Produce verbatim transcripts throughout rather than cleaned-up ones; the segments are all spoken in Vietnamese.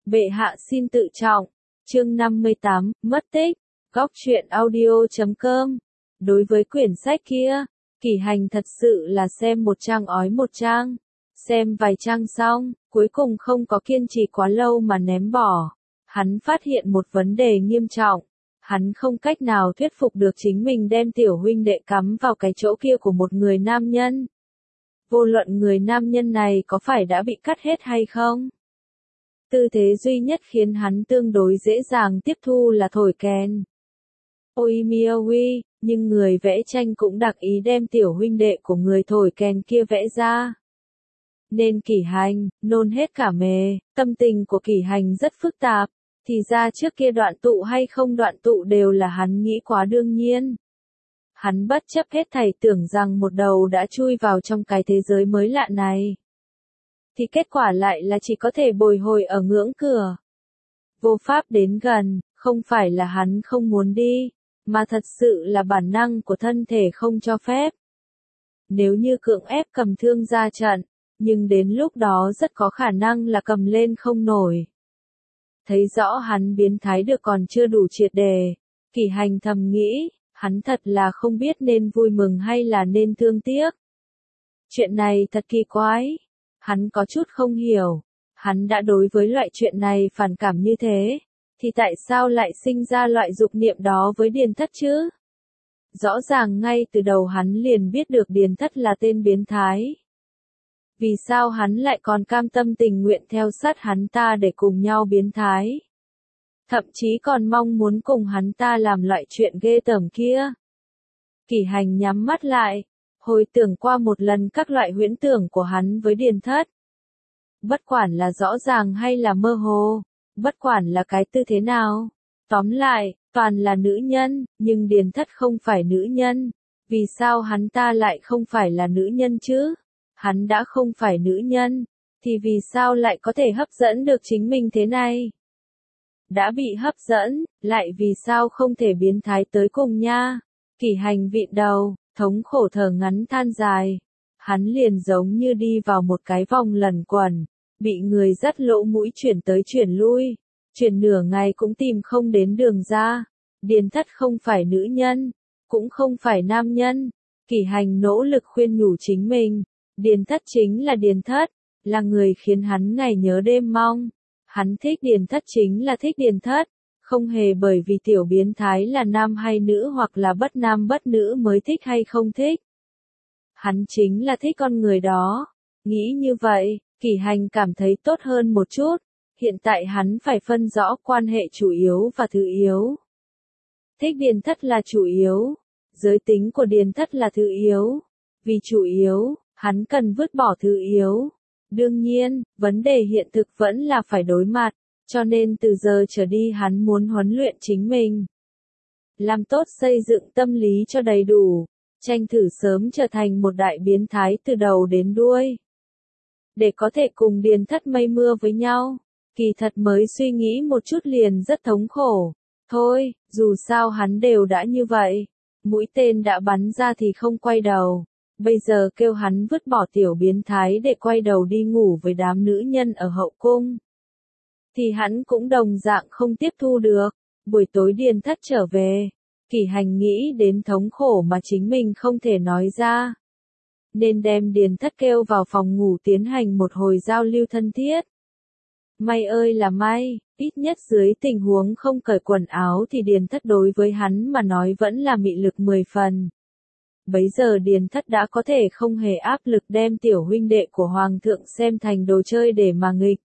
Bệ hạ xin tự trọng. Chương năm mươi tám, mất tích. Góc truyện audio chấm com. Đối với quyển sách kia, Kỷ Hành thật sự là xem một trang ói một trang. Xem vài trang xong, cuối cùng không có kiên trì quá lâu mà ném bỏ. Hắn phát hiện một vấn đề nghiêm trọng. Hắn không cách nào thuyết phục được chính mình đem tiểu huynh đệ cắm vào cái chỗ kia của một người nam nhân. Vô luận người nam nhân này có phải đã bị cắt hết hay không. Tư thế duy nhất khiến hắn tương đối dễ dàng tiếp thu là thổi kèn. Ôi Miaoui, nhưng người vẽ tranh cũng đặc ý đem tiểu huynh đệ của người thổi kèn kia vẽ ra. Nên Kỷ Hành, nôn hết cả mề, tâm tình của Kỷ Hành rất phức tạp, thì ra trước kia đoạn tụ hay không đoạn tụ đều là hắn nghĩ quá đương nhiên. Hắn bất chấp hết thảy tưởng rằng một đầu đã chui vào trong cái thế giới mới lạ này. Thì kết quả lại là chỉ có thể bồi hồi ở ngưỡng cửa. Vô pháp đến gần, không phải là hắn không muốn đi, mà thật sự là bản năng của thân thể không cho phép. Nếu như cưỡng ép cầm thương ra trận, nhưng đến lúc đó rất có khả năng là cầm lên không nổi. Thấy rõ hắn biến thái được còn chưa đủ triệt đề, Kỷ Hành thầm nghĩ, hắn thật là không biết nên vui mừng hay là nên thương tiếc. Chuyện này thật kỳ quái. Hắn có chút không hiểu, hắn đã đối với loại chuyện này phản cảm như thế, thì tại sao lại sinh ra loại dục niệm đó với Điền Thất chứ? Rõ ràng ngay từ đầu hắn liền biết được Điền Thất là tên biến thái. Vì sao hắn lại còn cam tâm tình nguyện theo sát hắn ta để cùng nhau biến thái? Thậm chí còn mong muốn cùng hắn ta làm loại chuyện ghê tởm kia. Kỷ Hành nhắm mắt lại, hồi tưởng qua một lần các loại huyễn tưởng của hắn với Điền Thất. Bất quản là rõ ràng hay là mơ hồ, bất quản là cái tư thế nào, tóm lại, toàn là nữ nhân, nhưng Điền Thất không phải nữ nhân. Vì sao hắn ta lại không phải là nữ nhân chứ? Hắn đã không phải nữ nhân, thì vì sao lại có thể hấp dẫn được chính mình thế này? Đã bị hấp dẫn, lại vì sao không thể biến thái tới cùng nha? Kỷ Hành vịn đầu, thống khổ thở ngắn than dài. Hắn liền giống như đi vào một cái vòng lẩn quẩn, bị người dắt lỗ mũi chuyển tới chuyển lui, chuyển nửa ngày cũng tìm không đến đường ra. Điền Thất không phải nữ nhân, cũng không phải nam nhân. Kỷ Hành nỗ lực khuyên nhủ chính mình, Điền Thất chính là Điền Thất, là người khiến hắn ngày nhớ đêm mong. Hắn thích Điền Thất chính là thích Điền Thất, không hề bởi vì tiểu biến thái là nam hay nữ hoặc là bất nam bất nữ mới thích hay không thích. Hắn chính là thích con người đó. Nghĩ như vậy, Kỷ Hành cảm thấy tốt hơn một chút. Hiện tại hắn phải phân rõ quan hệ chủ yếu và thứ yếu. Thích Điền Thất là chủ yếu. Giới tính của Điền Thất là thứ yếu. Vì chủ yếu, hắn cần vứt bỏ thứ yếu. Đương nhiên, vấn đề hiện thực vẫn là phải đối mặt, cho nên từ giờ trở đi hắn muốn huấn luyện chính mình. Làm tốt xây dựng tâm lý cho đầy đủ, tranh thử sớm trở thành một đại biến thái từ đầu đến đuôi. Để có thể cùng Điền Thất mây mưa với nhau, kỳ thật mới suy nghĩ một chút liền rất thống khổ. Thôi, dù sao hắn đều đã như vậy, mũi tên đã bắn ra thì không quay đầu. Bây giờ kêu hắn vứt bỏ tiểu biến thái để quay đầu đi ngủ với đám nữ nhân ở hậu cung. Thì hắn cũng đồng dạng không tiếp thu được. Buổi tối Điền Thất trở về, Kỷ Hành nghĩ đến thống khổ mà chính mình không thể nói ra. Nên đem Điền Thất kêu vào phòng ngủ tiến hành một hồi giao lưu thân thiết. May ơi là may, ít nhất dưới tình huống không cởi quần áo thì Điền Thất đối với hắn mà nói vẫn là mị lực mười phần. Bấy giờ Điền Thất đã có thể không hề áp lực đem tiểu huynh đệ của Hoàng thượng xem thành đồ chơi để mà nghịch.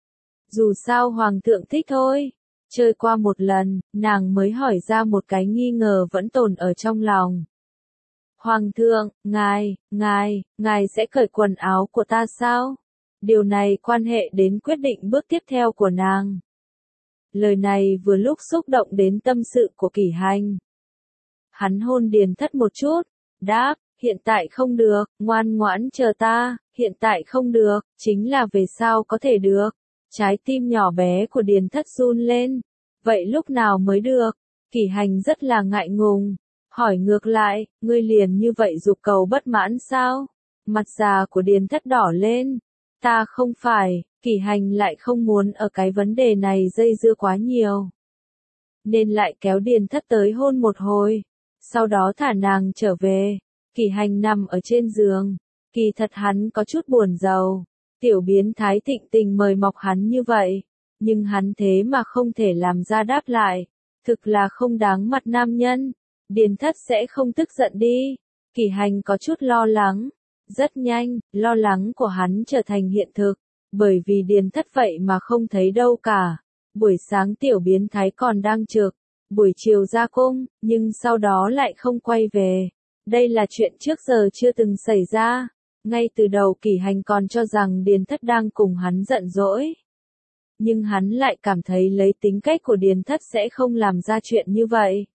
Dù sao Hoàng thượng thích thôi. Chơi qua một lần, nàng mới hỏi ra một cái nghi ngờ vẫn tồn ở trong lòng. Hoàng thượng, ngài, ngài, ngài sẽ cởi quần áo của ta sao? Điều này quan hệ đến quyết định bước tiếp theo của nàng. Lời này vừa lúc xúc động đến tâm sự của Kỷ Hành. Hắn hôn Điền Thất một chút. Đáp, hiện tại không được, ngoan ngoãn chờ ta, hiện tại không được, chính là về sau có thể được. Trái tim nhỏ bé của Điền Thất run lên. Vậy lúc nào mới được? Kỷ Hành rất là ngại ngùng. Hỏi ngược lại, ngươi liền như vậy dục cầu bất mãn sao? Mặt già của Điền Thất đỏ lên. Ta không phải, Kỷ Hành lại không muốn ở cái vấn đề này dây dưa quá nhiều. Nên lại kéo Điền Thất tới hôn một hồi. Sau đó thả nàng trở về. Kỷ Hành nằm ở trên giường. Kỳ thật hắn có chút buồn rầu. Tiểu biến thái Thịnh Tình mời mọc hắn như vậy. Nhưng hắn thế mà không thể làm ra đáp lại. Thực là không đáng mặt nam nhân. Điền Thất sẽ không tức giận đi. Kỷ Hành có chút lo lắng. Rất nhanh, lo lắng của hắn trở thành hiện thực. Bởi vì Điền Thất vậy mà không thấy đâu cả. Buổi sáng tiểu biến thái còn đang trực. Buổi chiều ra cung, nhưng sau đó lại không quay về. Đây là chuyện trước giờ chưa từng xảy ra. Ngay từ đầu Kỷ Hành còn cho rằng Điền Thất đang cùng hắn giận dỗi. Nhưng hắn lại cảm thấy lấy tính cách của Điền Thất sẽ không làm ra chuyện như vậy.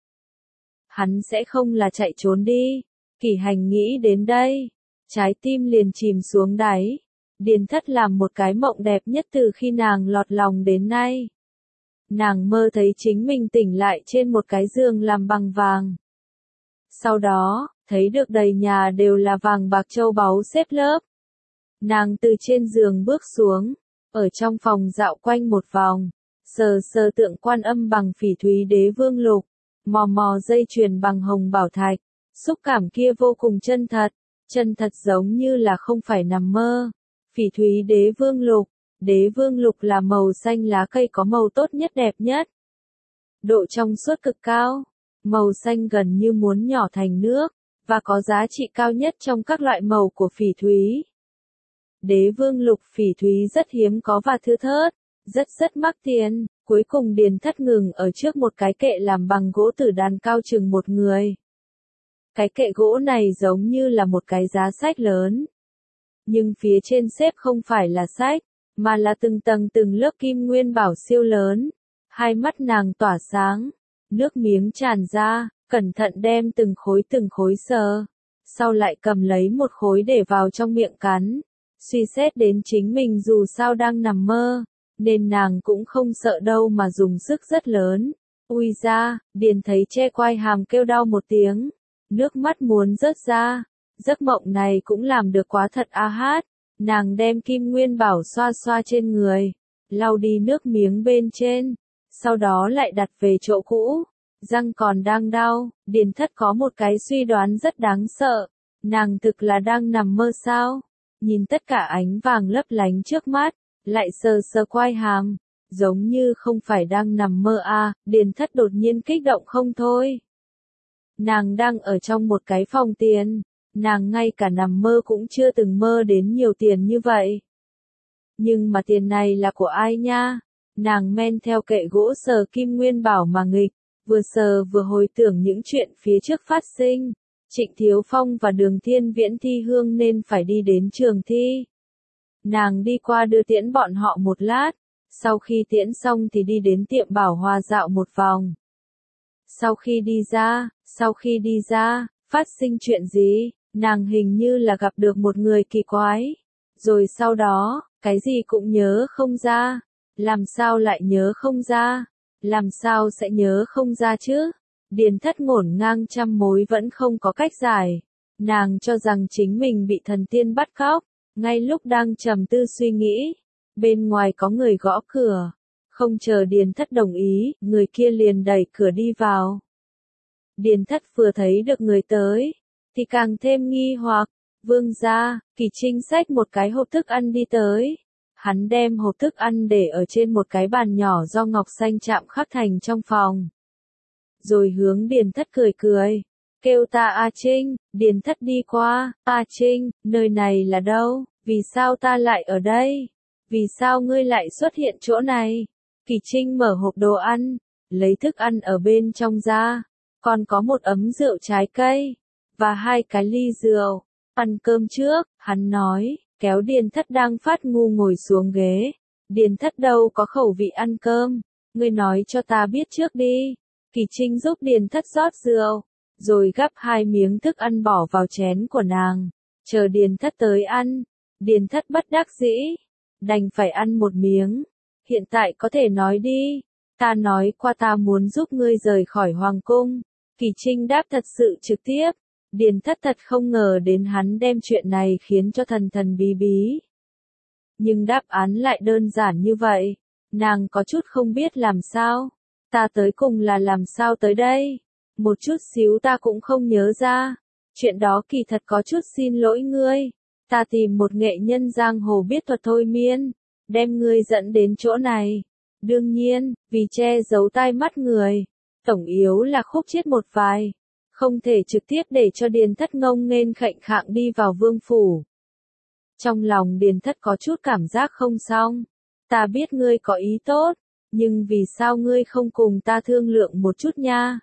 Hắn sẽ không là chạy trốn đi. Kỷ Hành nghĩ đến đây. Trái tim liền chìm xuống đáy. Điền Thất làm một cái mộng đẹp nhất từ khi nàng lọt lòng đến nay. Nàng mơ thấy chính mình tỉnh lại trên một cái giường làm bằng vàng. Sau đó, thấy được đầy nhà đều là vàng bạc châu báu xếp lớp. Nàng từ trên giường bước xuống, ở trong phòng dạo quanh một vòng, sờ sờ tượng Quan Âm bằng phỉ thúy đế vương lục, mò mò dây chuyền bằng hồng bảo thạch, xúc cảm kia vô cùng chân thật, chân thật giống như là không phải nằm mơ. Phỉ thúy đế vương lục, đế vương lục là màu xanh lá cây có màu tốt nhất đẹp nhất. Độ trong suốt cực cao, màu xanh gần như muốn nhỏ thành nước, và có giá trị cao nhất trong các loại màu của phỉ thúy. Đế vương lục phỉ thúy rất hiếm có và thưa thớt, rất rất mắc tiền. Cuối cùng Điền Thất ngừng ở trước một cái kệ làm bằng gỗ tử đàn cao chừng một người. Cái kệ gỗ này giống như là một cái giá sách lớn. Nhưng phía trên xếp không phải là sách, mà là từng tầng từng lớp kim nguyên bảo siêu lớn. Hai mắt nàng tỏa sáng, nước miếng tràn ra, cẩn thận đem từng khối từng khối sờ. Sau lại cầm lấy một khối để vào trong miệng cắn. Suy xét đến chính mình dù sao đang nằm mơ, nên nàng cũng không sợ đâu mà dùng sức rất lớn. Ui ra, Điền thấy che quai hàm kêu đau một tiếng. Nước mắt muốn rớt ra. Giấc mộng này cũng làm được quá thật a hát. Nàng đem kim nguyên bảo xoa xoa trên người, lau đi nước miếng bên trên, sau đó lại đặt về chỗ cũ. Răng còn đang đau, Điền Thất có một cái suy đoán rất đáng sợ. Nàng thực là đang nằm mơ sao? Nhìn tất cả ánh vàng lấp lánh trước mắt, lại sờ sờ quai hàm, giống như không phải đang nằm mơ a. À, Điền Thất đột nhiên kích động không thôi. Nàng đang ở trong một cái phòng tiền. Nàng ngay cả nằm mơ cũng chưa từng mơ đến nhiều tiền như vậy. Nhưng mà tiền này là của ai nha? Nàng men theo kệ gỗ sờ kim nguyên bảo mà nghịch, vừa sờ vừa hồi tưởng những chuyện phía trước phát sinh. Trịnh Thiếu Phong và Đường Thiên Viễn thi hương nên phải đi đến trường thi. Nàng đi qua đưa tiễn bọn họ một lát, sau khi tiễn xong thì đi đến tiệm Bảo Hòa dạo một vòng. Sau khi đi ra, sau khi đi ra, phát sinh chuyện gì? Nàng hình như là gặp được một người kỳ quái. Rồi sau đó, cái gì cũng nhớ không ra. Làm sao lại nhớ không ra? Làm sao sẽ nhớ không ra chứ? Điền Thất ngổn ngang trăm mối vẫn không có cách giải. Nàng cho rằng chính mình bị thần tiên bắt cóc. Ngay lúc đang trầm tư suy nghĩ, bên ngoài có người gõ cửa. Không chờ Điền Thất đồng ý, người kia liền đẩy cửa đi vào. Điền Thất vừa thấy được người tới, thì càng thêm nghi hoặc. Vương gia, Kỳ Trinh xách một cái hộp thức ăn đi tới. Hắn đem hộp thức ăn để ở trên một cái bàn nhỏ do ngọc xanh chạm khắc thành trong phòng. Rồi hướng Điền Thất cười cười. Kêu ta A Trinh. Điền Thất đi qua. A Trinh, nơi này là đâu? Vì sao ta lại ở đây? Vì sao ngươi lại xuất hiện chỗ này? Kỳ Trinh mở hộp đồ ăn, lấy thức ăn ở bên trong ra. Còn có một ấm rượu trái cây, và hai cái ly rượu. Ăn cơm trước, hắn nói, kéo Điền Thất đang phát ngu ngồi xuống ghế. Điền Thất đâu có khẩu vị ăn cơm, ngươi nói cho ta biết trước đi. Kỳ Trinh giúp Điền Thất rót rượu, rồi gắp hai miếng thức ăn bỏ vào chén của nàng, chờ Điền Thất tới ăn. Điền Thất bất đắc dĩ, đành phải ăn một miếng. Hiện tại có thể nói đi, ta nói qua ta muốn giúp ngươi rời khỏi hoàng cung. Kỳ Trinh đáp thật sự trực tiếp. Điền Thất thật không ngờ đến hắn đem chuyện này khiến cho thần thần bí bí. Nhưng đáp án lại đơn giản như vậy. Nàng có chút không biết làm sao. Ta tới cùng là làm sao tới đây? Một chút xíu ta cũng không nhớ ra. Chuyện đó kỳ thật có chút xin lỗi ngươi. Ta tìm một nghệ nhân giang hồ biết thuật thôi miên, đem ngươi dẫn đến chỗ này. Đương nhiên, vì che giấu tai mắt người, tổng yếu là khúc chiết một vài. Không thể trực tiếp để cho Điền Thất ngông nghênh khệnh khạng đi vào vương phủ. Trong lòng Điền Thất có chút cảm giác không xong. Ta biết ngươi có ý tốt, nhưng vì sao ngươi không cùng ta thương lượng một chút nha?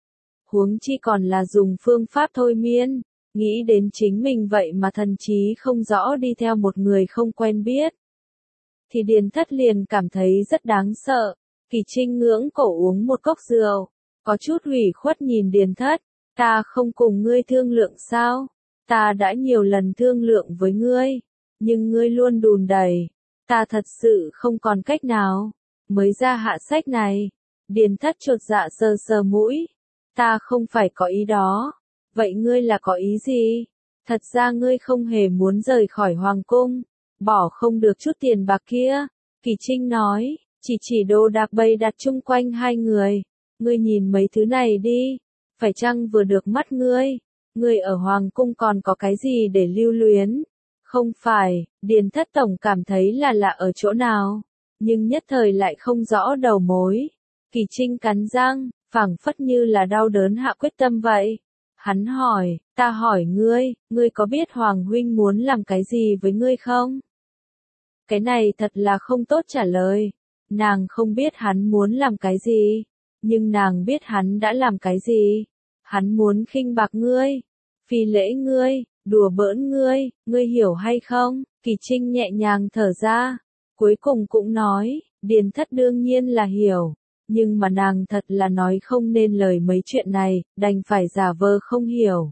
Huống chi còn là dùng phương pháp thôi miên, nghĩ đến chính mình vậy mà thần trí không rõ đi theo một người không quen biết. Thì Điền Thất liền cảm thấy rất đáng sợ. Kỳ Trinh ngưỡng cổ uống một cốc rượu, có chút ủy khuất nhìn Điền Thất. Ta không cùng ngươi thương lượng sao? Ta đã nhiều lần thương lượng với ngươi, nhưng ngươi luôn đùn đẩy. Ta thật sự không còn cách nào, mới ra hạ sách này. Điền Thất chột dạ sờ sờ mũi. Ta không phải có ý đó. Vậy ngươi là có ý gì? Thật ra ngươi không hề muốn rời khỏi hoàng cung, bỏ không được chút tiền bạc kia. Kỳ Trinh nói, chỉ chỉ đồ đạc bày đặt chung quanh hai người. Ngươi nhìn mấy thứ này đi, phải chăng vừa được mắt ngươi? Ngươi ở hoàng cung còn có cái gì để lưu luyến? Không phải, Điền Thất tổng cảm thấy là lạ ở chỗ nào, nhưng nhất thời lại không rõ đầu mối. Kỳ Trinh cắn răng, phảng phất như là đau đớn hạ quyết tâm vậy. Hắn hỏi, ta hỏi ngươi, ngươi có biết Hoàng huynh muốn làm cái gì với ngươi không? Cái này thật là không tốt trả lời. Nàng không biết hắn muốn làm cái gì, nhưng nàng biết hắn đã làm cái gì. Hắn muốn khinh bạc ngươi, phi lễ ngươi, đùa bỡn ngươi, ngươi hiểu hay không? Kỳ Trinh nhẹ nhàng thở ra, cuối cùng cũng nói, Điền Thất đương nhiên là hiểu, nhưng mà nàng thật là nói không nên lời mấy chuyện này, đành phải giả vờ không hiểu.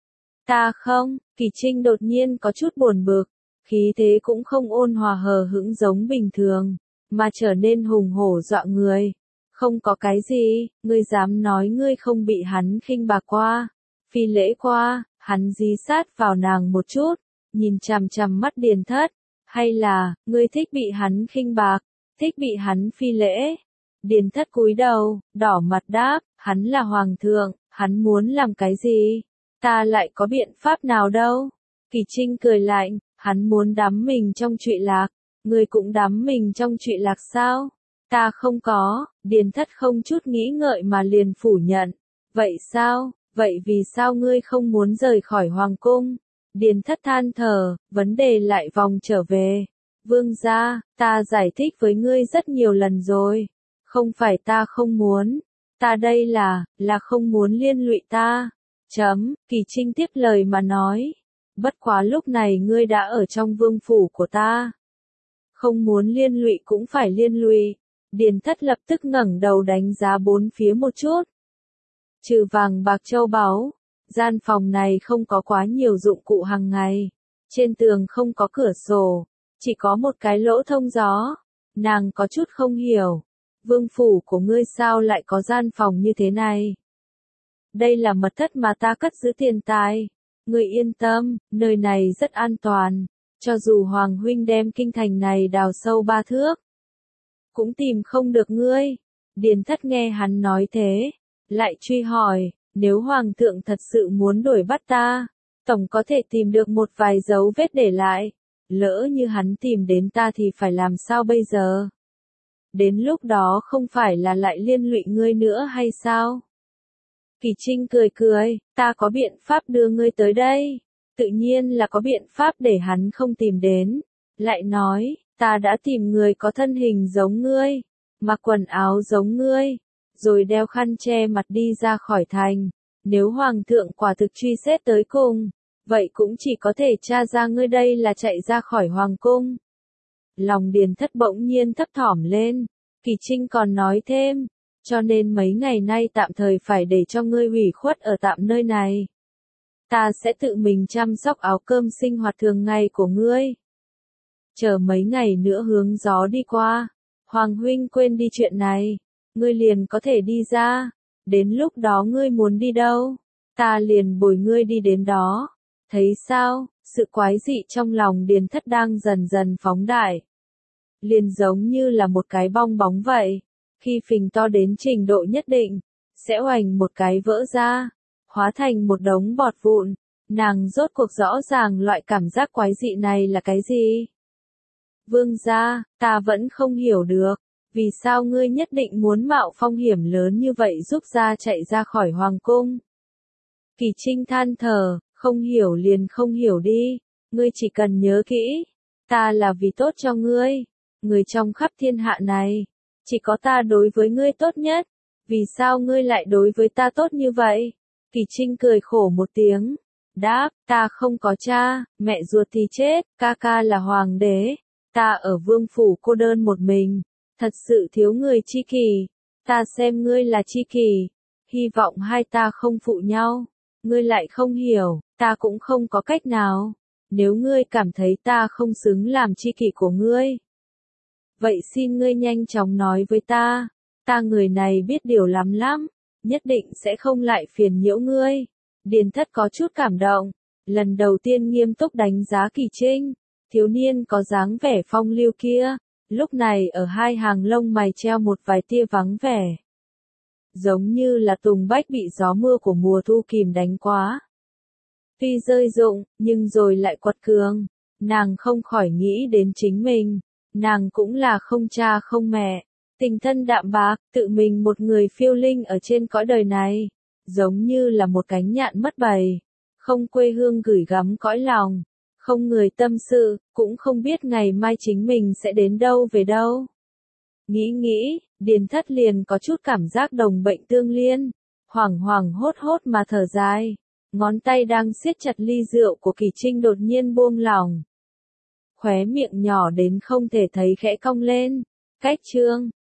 Ta không, Kỳ Trinh đột nhiên có chút buồn bực, khí thế cũng không ôn hòa hờ hững giống bình thường, mà trở nên hùng hổ dọa người. Không có cái gì, ngươi dám nói ngươi không bị hắn khinh bạc qua, phi lễ qua? Hắn dí sát vào nàng một chút, nhìn chằm chằm mắt Điền Thất, hay là, ngươi thích bị hắn khinh bạc, thích bị hắn phi lễ? Điền Thất cúi đầu, đỏ mặt đáp, hắn là hoàng thượng, hắn muốn làm cái gì? Ta lại có biện pháp nào đâu? Kỳ Trinh cười lạnh, hắn muốn đắm mình trong trụy lạc, ngươi cũng đắm mình trong trụy lạc sao? Ta không có. Điền Thất không chút nghĩ ngợi mà liền phủ nhận. Vậy sao? Vậy vì sao ngươi không muốn rời khỏi hoàng cung? Điền Thất than thở, vấn đề lại vòng trở về. Vương gia, ta giải thích với ngươi rất nhiều lần rồi. Không phải ta không muốn. Ta đây là, là không muốn liên lụy ta. Chấm, Kỳ Trinh tiếp lời mà nói. Bất quá lúc này ngươi đã ở trong vương phủ của ta. Không muốn liên lụy cũng phải liên lụy. Điền Thất lập tức ngẩng đầu đánh giá bốn phía một chút. Trừ vàng bạc châu báu, gian phòng này không có quá nhiều dụng cụ hàng ngày. Trên tường không có cửa sổ, chỉ có một cái lỗ thông gió. Nàng có chút không hiểu. Vương phủ của ngươi sao lại có gian phòng như thế này? Đây là mật thất mà ta cất giữ tiền tài. Ngươi yên tâm, nơi này rất an toàn. Cho dù Hoàng huynh đem kinh thành này đào sâu ba thước, cũng tìm không được ngươi. Điền Thất nghe hắn nói thế, lại truy hỏi, nếu Hoàng thượng thật sự muốn đuổi bắt ta, tổng có thể tìm được một vài dấu vết để lại. Lỡ như hắn tìm đến ta thì phải làm sao bây giờ? Đến lúc đó không phải là lại liên lụy ngươi nữa hay sao? Kỳ Trinh cười cười, ta có biện pháp đưa ngươi tới đây. Tự nhiên là có biện pháp để hắn không tìm đến. Lại nói, ta đã tìm người có thân hình giống ngươi, mặc quần áo giống ngươi, rồi đeo khăn che mặt đi ra khỏi thành. Nếu Hoàng thượng quả thực truy xét tới cùng, vậy cũng chỉ có thể tra ra ngươi đây là chạy ra khỏi Hoàng cung. Lòng Điền Thất bỗng nhiên thấp thỏm lên. Kỳ Trinh còn nói thêm, cho nên mấy ngày nay tạm thời phải để cho ngươi hủy khuất ở tạm nơi này. Ta sẽ tự mình chăm sóc áo cơm sinh hoạt thường ngày của ngươi. Chờ mấy ngày nữa hướng gió đi qua, Hoàng huynh quên đi chuyện này, ngươi liền có thể đi ra. Đến lúc đó ngươi muốn đi đâu, ta liền bồi ngươi đi đến đó. Thấy sao, Sự quái dị trong lòng Điền Thất đang dần dần phóng đại. Liền giống như là một cái bong bóng vậy. Khi phình to đến trình độ nhất định, sẽ oành một cái vỡ ra, hóa thành một đống bọt vụn. Nàng rốt cuộc rõ ràng loại cảm giác quái dị này là cái gì? Vương gia, ta vẫn không hiểu được. Vì sao ngươi nhất định muốn mạo phong hiểm lớn như vậy giúp gia chạy ra khỏi hoàng cung? Kỳ Trinh than thở, không hiểu liền không hiểu đi. Ngươi chỉ cần nhớ kỹ, ta là vì tốt cho ngươi. Người trong khắp thiên hạ này, chỉ có ta đối với ngươi tốt nhất. Vì sao ngươi lại đối với ta tốt như vậy? Kỳ Trinh cười khổ một tiếng. Đáp, ta không có cha, mẹ ruột thì chết, ca ca là hoàng đế. Ta ở vương phủ cô đơn một mình. Thật sự thiếu người tri kỷ. Ta xem ngươi là tri kỷ. Hy vọng hai ta không phụ nhau. Ngươi lại không hiểu, ta cũng không có cách nào. Nếu ngươi cảm thấy ta không xứng làm tri kỷ của ngươi, vậy xin ngươi nhanh chóng nói với ta. Ta người này biết điều lắm lắm, nhất định sẽ không lại phiền nhiễu ngươi. Điền Thất có chút cảm động, lần đầu tiên nghiêm túc đánh giá Kỳ Trinh. Thiếu niên có dáng vẻ phong lưu kia, lúc này ở hai hàng lông mày treo một vài tia vắng vẻ. Giống như là tùng bách bị gió mưa của mùa thu kìm đánh quá. Tuy rơi rụng, nhưng rồi lại quật cường. Nàng không khỏi nghĩ đến chính mình. Nàng cũng là không cha không mẹ. Tình thân đạm bạc, tự mình một người phiêu linh ở trên cõi đời này. Giống như là một cánh nhạn mất bầy. Không quê hương gửi gắm cõi lòng. Không người tâm sự, cũng không biết ngày mai chính mình sẽ đến đâu về đâu. Nghĩ nghĩ, Điền Thất liền có chút cảm giác đồng bệnh tương liên. Hoảng hoảng hốt hốt mà thở dài. Ngón tay đang siết chặt ly rượu của Kỳ Trinh đột nhiên buông lỏng. Khóe miệng nhỏ đến không thể thấy khẽ cong lên. Cách chương